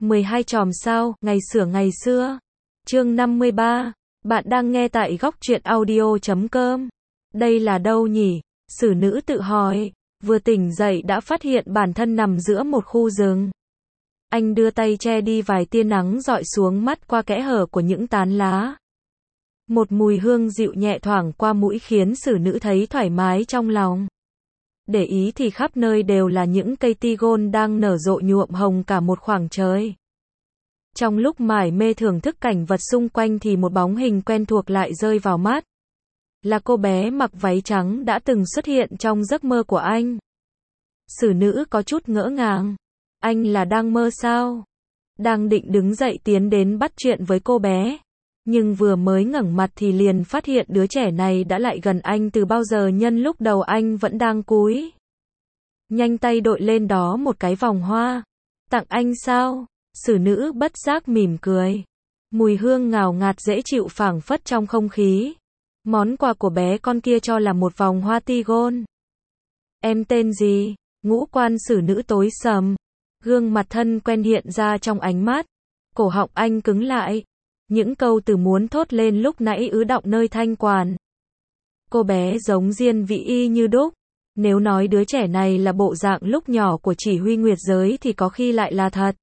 12 chòm sao, ngày xưa. Chương 53. Bạn đang nghe tại góc truyện audio.com. Đây là đâu nhỉ? Xử nữ tự hỏi. Vừa tỉnh dậy đã phát hiện bản thân nằm giữa một khu rừng. Anh đưa tay che đi vài tia nắng dọi xuống mắt qua kẽ hở của những tán lá. Một mùi hương dịu nhẹ thoảng qua mũi khiến xử nữ thấy thoải mái trong lòng. Để ý thì khắp nơi đều là những cây tigon đang nở rộ nhuộm hồng cả một khoảng trời. Trong lúc mải mê thưởng thức cảnh vật xung quanh thì một bóng hình quen thuộc lại rơi vào mắt. Là cô bé mặc váy trắng đã từng xuất hiện trong giấc mơ của anh. Xử nữ có chút ngỡ ngàng. Anh là đang mơ sao? Đang định đứng dậy tiến đến bắt chuyện với cô bé. Nhưng vừa mới ngẩng mặt thì liền phát hiện đứa trẻ này đã lại gần anh từ bao giờ, nhân lúc đầu anh vẫn đang cúi. Nhanh tay đội lên đó một cái vòng hoa. Tặng anh sao? Xử nữ bất giác mỉm cười. Mùi hương ngào ngạt dễ chịu phảng phất trong không khí. Món quà của bé con kia cho là một vòng hoa tigon. Em tên gì? Ngũ quan xử nữ tối sầm. Gương mặt thân quen hiện ra trong ánh mắt. Cổ họng anh cứng lại. Những câu từ muốn thốt lên lúc nãy ứ đọng nơi thanh quản. Cô bé giống Diên Vĩ y như đúc. Nếu nói đứa trẻ này là bộ dạng lúc nhỏ của Chỉ Huy Nguyệt Giới thì có khi lại là thật.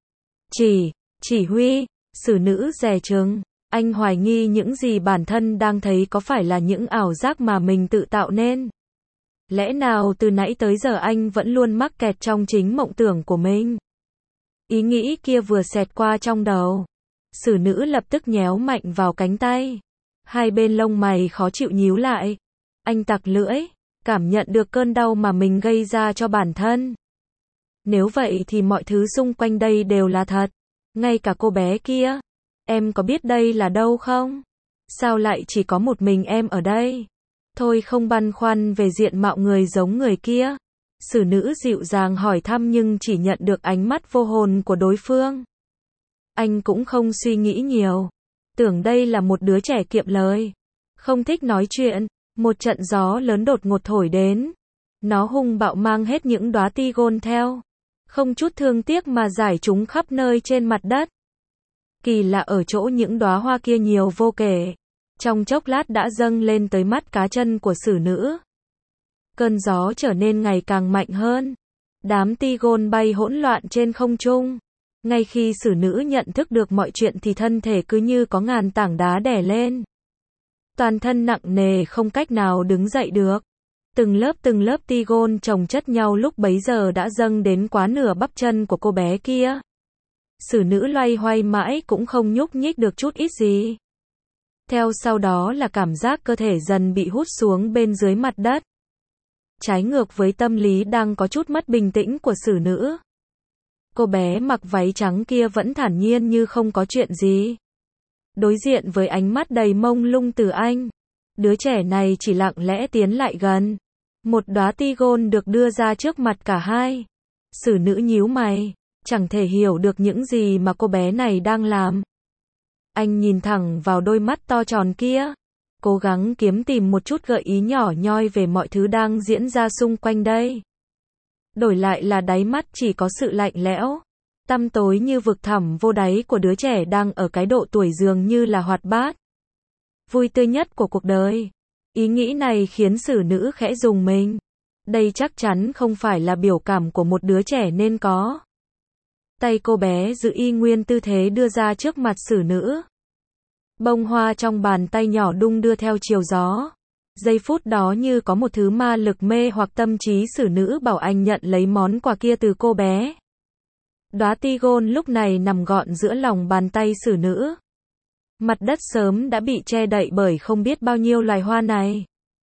Chỉ Huy, xử nữ dè chừng. Anh hoài nghi những gì bản thân đang thấy có phải là những ảo giác mà mình tự tạo nên. Lẽ nào từ nãy tới giờ anh vẫn luôn mắc kẹt trong chính mộng tưởng của mình? Ý nghĩ kia vừa xẹt qua trong đầu. Xử nữ lập tức nhéo mạnh vào cánh tay. Hai bên lông mày khó chịu nhíu lại. Anh tặc lưỡi, cảm nhận được cơn đau mà mình gây ra cho bản thân. Nếu vậy thì mọi thứ xung quanh đây đều là thật. Ngay cả cô bé kia. Em có biết đây là đâu không? Sao lại chỉ có một mình em ở đây? Thôi không băn khoăn về diện mạo người giống người kia. Xử nữ dịu dàng hỏi thăm nhưng chỉ nhận được ánh mắt vô hồn của đối phương. Anh cũng không suy nghĩ nhiều. Tưởng đây là một đứa trẻ kiệm lời. Không thích nói chuyện. Một trận gió lớn đột ngột thổi đến. Nó hung bạo mang hết những đóa tigon theo. Không chút thương tiếc mà rải chúng khắp nơi trên mặt đất. Kỳ lạ ở chỗ những đóa hoa kia nhiều vô kể. Trong chốc lát đã dâng lên tới mắt cá chân của xử nữ. Cơn gió trở nên ngày càng mạnh hơn. Đám tigon bay hỗn loạn trên không trung. Ngay khi xử nữ nhận thức được mọi chuyện thì thân thể cứ như có ngàn tảng đá đè lên. Toàn thân nặng nề không cách nào đứng dậy được. Từng lớp tigon chồng chất nhau lúc bấy giờ đã dâng đến quá nửa bắp chân của cô bé kia. Xử nữ loay hoay mãi cũng không nhúc nhích được chút ít gì. Theo sau đó là cảm giác cơ thể dần bị hút xuống bên dưới mặt đất. Trái ngược với tâm lý đang có chút mất bình tĩnh của xử nữ. Cô bé mặc váy trắng kia vẫn thản nhiên như không có chuyện gì. Đối diện với ánh mắt đầy mông lung từ anh. Đứa trẻ này chỉ lặng lẽ tiến lại gần. Một đóa tigon được đưa ra trước mặt cả hai. Xử nữ nhíu mày. Chẳng thể hiểu được những gì mà cô bé này đang làm. Anh nhìn thẳng vào đôi mắt to tròn kia. Cố gắng kiếm tìm một chút gợi ý nhỏ nhoi về mọi thứ đang diễn ra xung quanh đây. Đổi lại là đáy mắt chỉ có sự lạnh lẽo. Tăm tối như vực thẳm vô đáy của đứa trẻ đang ở cái độ tuổi dường như là hoạt bát. Vui tươi nhất của cuộc đời. Ý nghĩ này khiến xử nữ khẽ rùng mình. Đây chắc chắn không phải là biểu cảm của một đứa trẻ nên có. Tay cô bé giữ y nguyên tư thế đưa ra trước mặt xử nữ. Bông hoa trong bàn tay nhỏ đung đưa theo chiều gió. Giây phút đó như có một thứ ma lực mê hoặc tâm trí xử nữ bảo anh nhận lấy món quà kia từ cô bé. Đóa tigon lúc này nằm gọn giữa lòng bàn tay xử nữ. Mặt đất sớm đã bị che đậy bởi không biết bao nhiêu loài hoa này.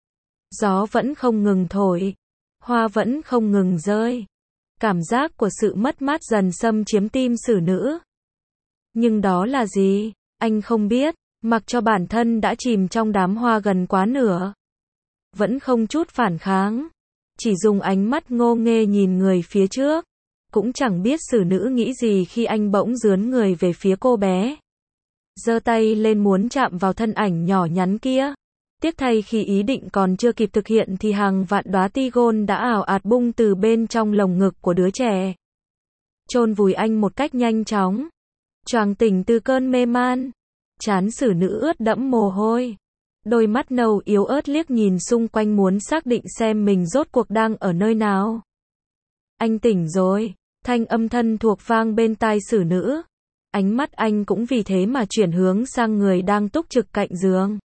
Gió vẫn không ngừng thổi. Hoa vẫn không ngừng rơi. Cảm giác của sự mất mát dần xâm chiếm tim xử nữ. Nhưng đó là gì? Anh không biết. Mặc cho bản thân đã chìm trong đám hoa gần quá nửa. Vẫn không chút phản kháng. Chỉ dùng ánh mắt ngô nghê nhìn người phía trước. Cũng chẳng biết xử nữ nghĩ gì khi anh bỗng dướn người về phía cô bé. Giơ tay lên muốn chạm vào thân ảnh nhỏ nhắn kia. Tiếc thay khi ý định còn chưa kịp thực hiện thì hàng vạn đóa tigon đã ảo ạt bung từ bên trong lồng ngực của đứa trẻ. chôn vùi anh một cách nhanh chóng. Choàng tỉnh từ cơn mê man, trán xử nữ ướt đẫm mồ hôi. Đôi mắt nâu yếu ớt liếc nhìn xung quanh muốn xác định xem mình rốt cuộc đang ở nơi nào. Anh tỉnh rồi, thanh âm thân thuộc vang bên tai xử nữ. Ánh mắt anh cũng vì thế mà chuyển hướng sang người đang túc trực cạnh giường.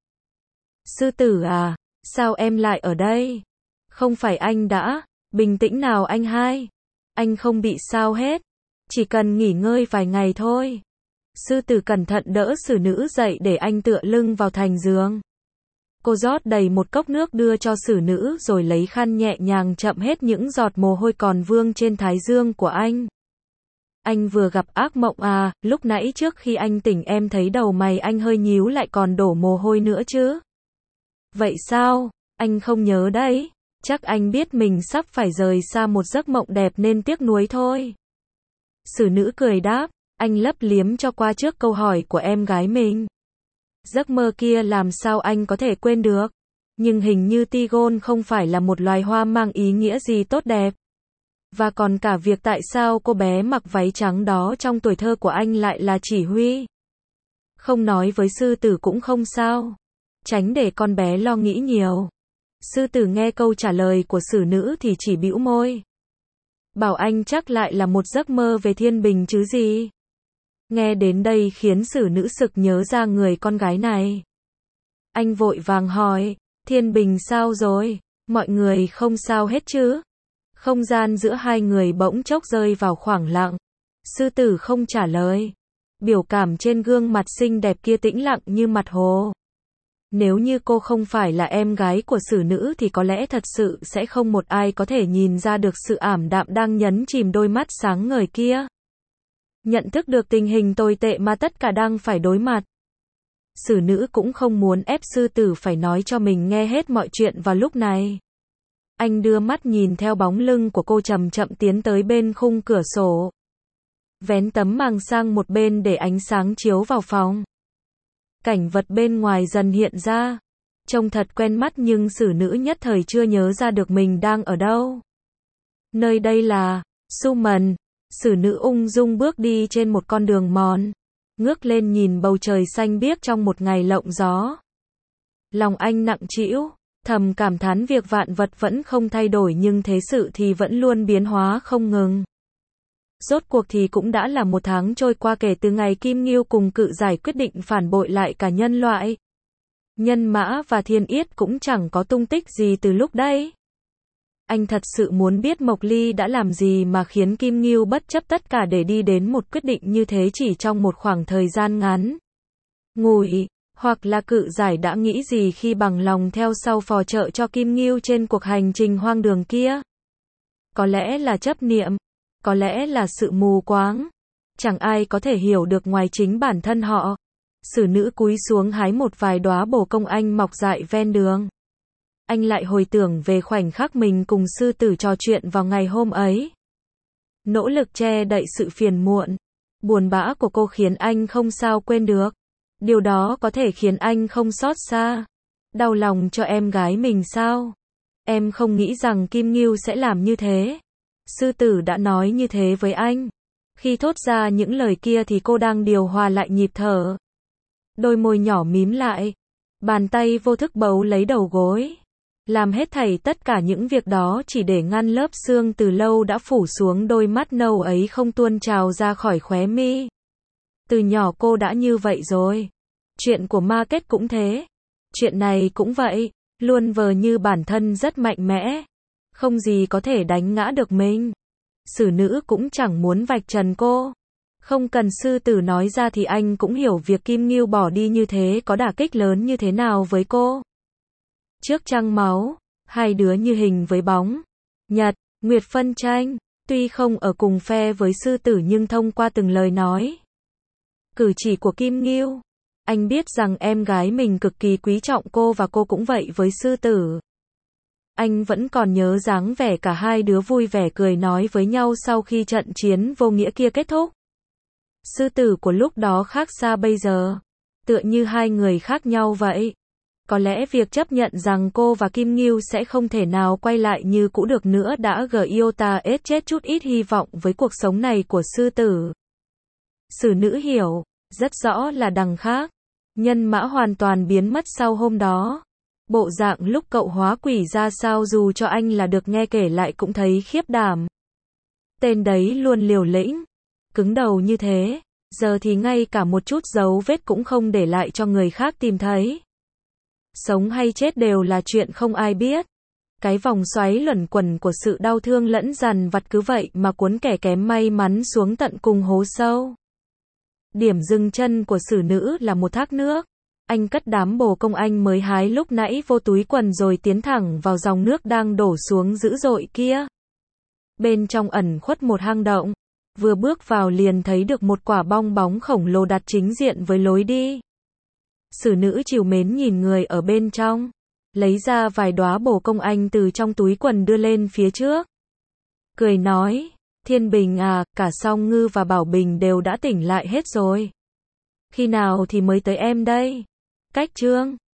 Sư tử à, sao em lại ở đây? Không phải anh đã, bình tĩnh nào anh hai. Anh không bị sao hết, chỉ cần nghỉ ngơi vài ngày thôi. Sư tử cẩn thận đỡ xử nữ dậy để anh tựa lưng vào thành giường. Cô rót đầy một cốc nước đưa cho xử nữ rồi lấy khăn nhẹ nhàng chậm hết những giọt mồ hôi còn vương trên thái dương của anh. Anh vừa gặp ác mộng à, lúc nãy trước khi anh tỉnh em thấy đầu mày anh hơi nhíu lại còn đổ mồ hôi nữa chứ. Vậy sao, anh không nhớ đấy, chắc anh biết mình sắp phải rời xa một giấc mộng đẹp nên tiếc nuối thôi. Xử nữ cười đáp, anh lấp liếm cho qua trước câu hỏi của em gái mình. Giấc mơ kia làm sao anh có thể quên được, nhưng hình như Tigon không phải là một loài hoa mang ý nghĩa gì tốt đẹp. Và còn cả việc tại sao cô bé mặc váy trắng đó trong tuổi thơ của anh lại là chỉ huy. Không nói với sư tử cũng không sao, tránh để con bé lo nghĩ nhiều. Sư tử nghe câu trả lời của xử nữ thì chỉ bĩu môi. Bảo anh chắc lại là một giấc mơ về thiên bình chứ gì. Nghe đến đây khiến xử nữ sực nhớ ra người con gái này. Anh vội vàng hỏi, thiên bình sao rồi, mọi người không sao hết chứ? Không gian giữa hai người bỗng chốc rơi vào khoảng lặng. Sư tử không trả lời. Biểu cảm trên gương mặt xinh đẹp kia tĩnh lặng như mặt hồ. Nếu như cô không phải là em gái của xử nữ thì có lẽ thật sự sẽ không một ai có thể nhìn ra được sự ảm đạm đang nhấn chìm đôi mắt sáng ngời kia. Nhận thức được tình hình tồi tệ mà tất cả đang phải đối mặt. Xử nữ cũng không muốn ép sư tử phải nói cho mình nghe hết mọi chuyện vào lúc này. Anh đưa mắt nhìn theo bóng lưng của cô chậm chậm tiến tới bên khung cửa sổ. Vén tấm màn sang một bên để ánh sáng chiếu vào phòng. Cảnh vật bên ngoài dần hiện ra. Trông thật quen mắt nhưng xử nữ nhất thời chưa nhớ ra được mình đang ở đâu. Nơi đây là Suman. Xử nữ ung dung bước đi trên một con đường mòn. Ngước lên nhìn bầu trời xanh biếc trong một ngày lộng gió. Lòng anh nặng trĩu, thầm cảm thán việc vạn vật vẫn không thay đổi nhưng thế sự thì vẫn luôn biến hóa không ngừng. Rốt cuộc thì cũng đã là một tháng trôi qua kể từ ngày Kim Ngưu cùng Cự Giải quyết định phản bội lại cả nhân loại. Nhân Mã và Thiên Yết cũng chẳng có tung tích gì từ lúc đấy. Anh thật sự muốn biết Mộc Ly đã làm gì mà khiến Kim Ngưu bất chấp tất cả để đi đến một quyết định như thế chỉ trong một khoảng thời gian ngắn. Ngụy, hoặc là Cự Giải đã nghĩ gì khi bằng lòng theo sau phò trợ cho Kim Ngưu trên cuộc hành trình hoang đường kia? Có lẽ là chấp niệm, có lẽ là sự mù quáng. Chẳng ai có thể hiểu được ngoài chính bản thân họ. Xử nữ cúi xuống hái một vài đóa bồ công anh mọc dại ven đường. Anh lại hồi tưởng về khoảnh khắc mình cùng sư tử trò chuyện vào ngày hôm ấy. Nỗ lực che đậy sự phiền muộn, buồn bã của cô khiến anh không sao quên được. Điều đó có thể khiến anh không xót xa, đau lòng cho em gái mình sao? Em không nghĩ rằng Kim Ngưu sẽ làm như thế. Sư tử đã nói như thế với anh. Khi thốt ra những lời kia thì cô đang điều hòa lại nhịp thở. Đôi môi nhỏ mím lại, bàn tay vô thức bấu lấy đầu gối. Làm hết thảy tất cả những việc đó chỉ để ngăn lớp sương từ lâu đã phủ xuống đôi mắt nâu ấy không tuôn trào ra khỏi khóe mi. Từ nhỏ cô đã như vậy rồi. Chuyện của Ma Kết cũng thế. Chuyện này cũng vậy, luôn vờ như bản thân rất mạnh mẽ. Không gì có thể đánh ngã được mình. Xử nữ cũng chẳng muốn vạch trần cô. Không cần sư tử nói ra thì anh cũng hiểu việc Kim Ngưu bỏ đi như thế có đả kích lớn như thế nào với cô. Trước trăng máu, hai đứa như hình với bóng. Nhật, Nguyệt phân tranh, tuy không ở cùng phe với sư tử nhưng thông qua từng lời nói, cử chỉ của Kim Ngưu, anh biết rằng em gái mình cực kỳ quý trọng cô và cô cũng vậy với sư tử. Anh vẫn còn nhớ dáng vẻ cả hai đứa vui vẻ cười nói với nhau sau khi trận chiến vô nghĩa kia kết thúc. Sư tử của lúc đó khác xa bây giờ, tựa như hai người khác nhau vậy. Có lẽ việc chấp nhận rằng cô và Kim Ngưu sẽ không thể nào quay lại như cũ được nữa đã giota chết chút ít hy vọng với cuộc sống này của sư tử. Sử nữ hiểu, rất rõ là đằng khác. Nhân mã hoàn toàn biến mất sau hôm đó. Bộ dạng lúc cậu hóa quỷ ra sao dù cho anh là được nghe kể lại cũng thấy khiếp đảm. Tên đấy luôn liều lĩnh, cứng đầu như thế, giờ thì ngay cả một chút dấu vết cũng không để lại cho người khác tìm thấy. Sống hay chết đều là chuyện không ai biết. Cái vòng xoáy luẩn quẩn của sự đau thương lẫn dằn vặt cứ vậy mà cuốn kẻ kém may mắn xuống tận cùng hố sâu. Điểm dừng chân của sử nữ là một thác nước. Anh cất đám bồ công anh mới hái lúc nãy vô túi quần rồi tiến thẳng vào dòng nước đang đổ xuống dữ dội kia. Bên trong ẩn khuất một hang động. Vừa bước vào liền thấy được một quả bong bóng khổng lồ đặt chính diện với lối đi. Sử nữ trìu mến nhìn người ở bên trong. Lấy ra vài đóa bồ công anh từ trong túi quần đưa lên phía trước. Cười nói, Thiên Bình à, cả Song Ngư và Bảo Bình đều đã tỉnh lại hết rồi. Khi nào thì mới tới em đây? Cách Trương.